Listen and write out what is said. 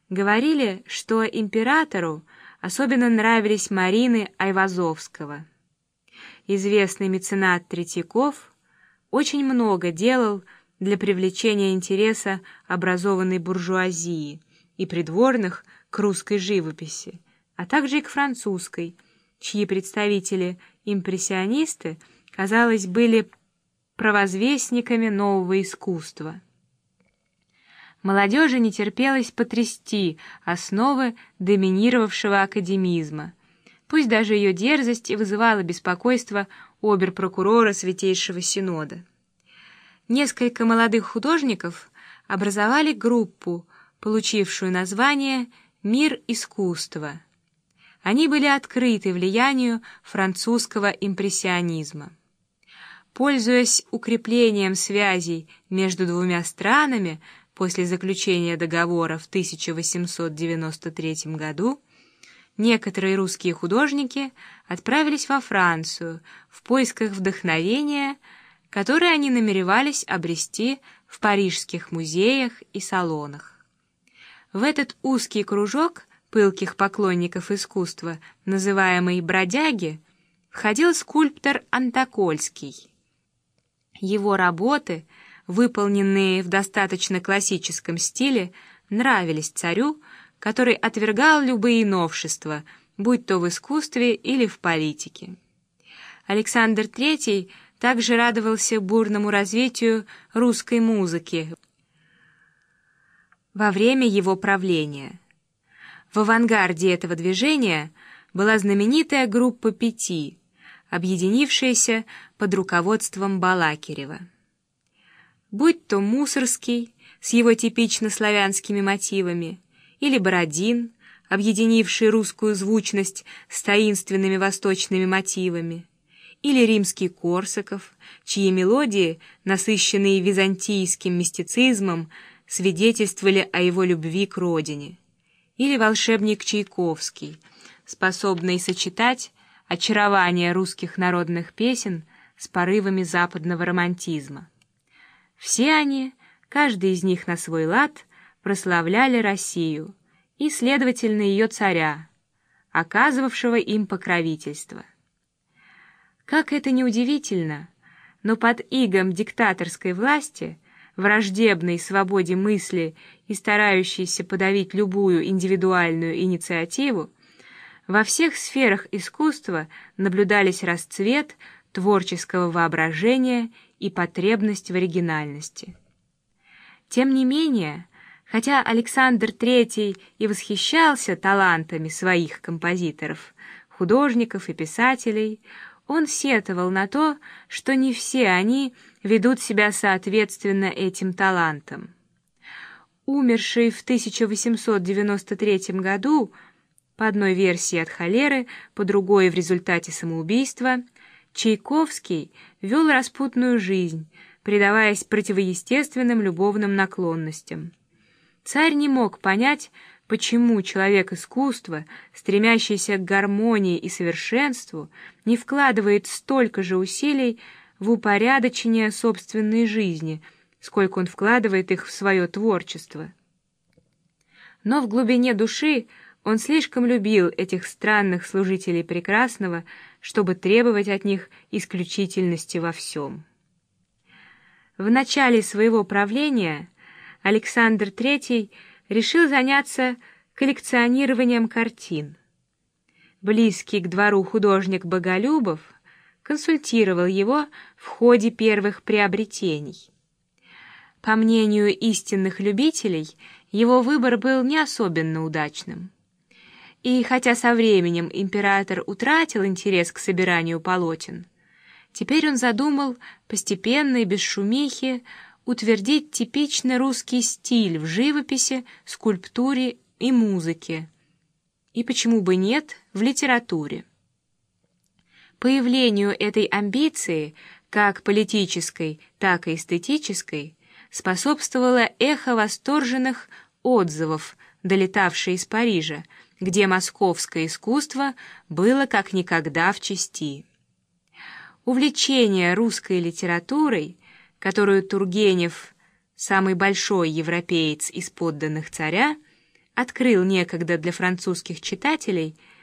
Говорили, что императору особенно нравились Марины Айвазовского. Известный меценат Третьяков очень много делал для привлечения интереса образованной буржуазии и придворных к русской живописи, а также и к французской, чьи представители импрессионисты, казалось, были провозвестниками нового искусства. Молодежи не терпелось потрясти основы доминировавшего академизма, пусть даже ее дерзость и вызывала беспокойство обер-прокурора Святейшего Синода. Несколько молодых художников образовали группу, получившую название «Мир искусства». Они были открыты влиянию французского импрессионизма. Пользуясь укреплением связей между двумя странами после заключения договора в 1893 году, некоторые русские художники отправились во Францию в поисках вдохновения, которое они намеревались обрести в парижских музеях и салонах. В этот узкий кружок пылких поклонников искусства, называемый бродяги, входил скульптор Антокольский. Его работы, выполненные в достаточно классическом стиле, нравились царю, который отвергал любые новшества, будь то в искусстве или в политике. Александр III также радовался бурному развитию русской музыки во время его правления. В авангарде этого движения была знаменитая группа «Пяти», объединившаяся под руководством Балакирева. Будь то Мусорский с его типично славянскими мотивами, или Бородин, объединивший русскую звучность с таинственными восточными мотивами, или римский Корсаков, чьи мелодии, насыщенные византийским мистицизмом, свидетельствовали о его любви к родине, или волшебник Чайковский, способный сочетать очарование русских народных песен с порывами западного романтизма. Все они, каждый из них на свой лад, прославляли Россию и, следовательно, ее царя, оказывавшего им покровительство. Как это ни удивительно, но под игом диктаторской власти, враждебной свободе мысли и старающейся подавить любую индивидуальную инициативу, во всех сферах искусства наблюдались расцвет творческого воображения и потребность в оригинальности. Тем не менее, хотя Александр III и восхищался талантами своих композиторов, художников и писателей, он сетовал на то, что не все они ведут себя соответственно этим талантам. Умерший в 1893 году, по одной версии от холеры, по другой в результате самоубийства, Чайковский вел распутную жизнь, предаваясь противоестественным любовным наклонностям. Царь не мог понять, почему человек искусства, стремящийся к гармонии и совершенству, не вкладывает столько же усилий в упорядочение собственной жизни, сколько он вкладывает их в свое творчество. Но в глубине души он слишком любил этих странных служителей прекрасного, чтобы требовать от них исключительности во всем. В начале своего правления Александр III решил заняться коллекционированием картин. Близкий к двору художник Боголюбов консультировал его в ходе первых приобретений. По мнению истинных любителей, его выбор был не особенно удачным. И хотя со временем император утратил интерес к собиранию полотен, теперь он задумал постепенно и без шумихи утвердить типично русский стиль в живописи, скульптуре и музыке, и почему бы нет, в литературе. Появлению этой амбиции, как политической, так и эстетической, способствовало эхо восторженных отзывов, долетавшее из Парижа, где московское искусство было как никогда в чести. Увлечение русской литературой, которую Тургенев, самый большой европеец из подданных царя, открыл некогда для французских читателей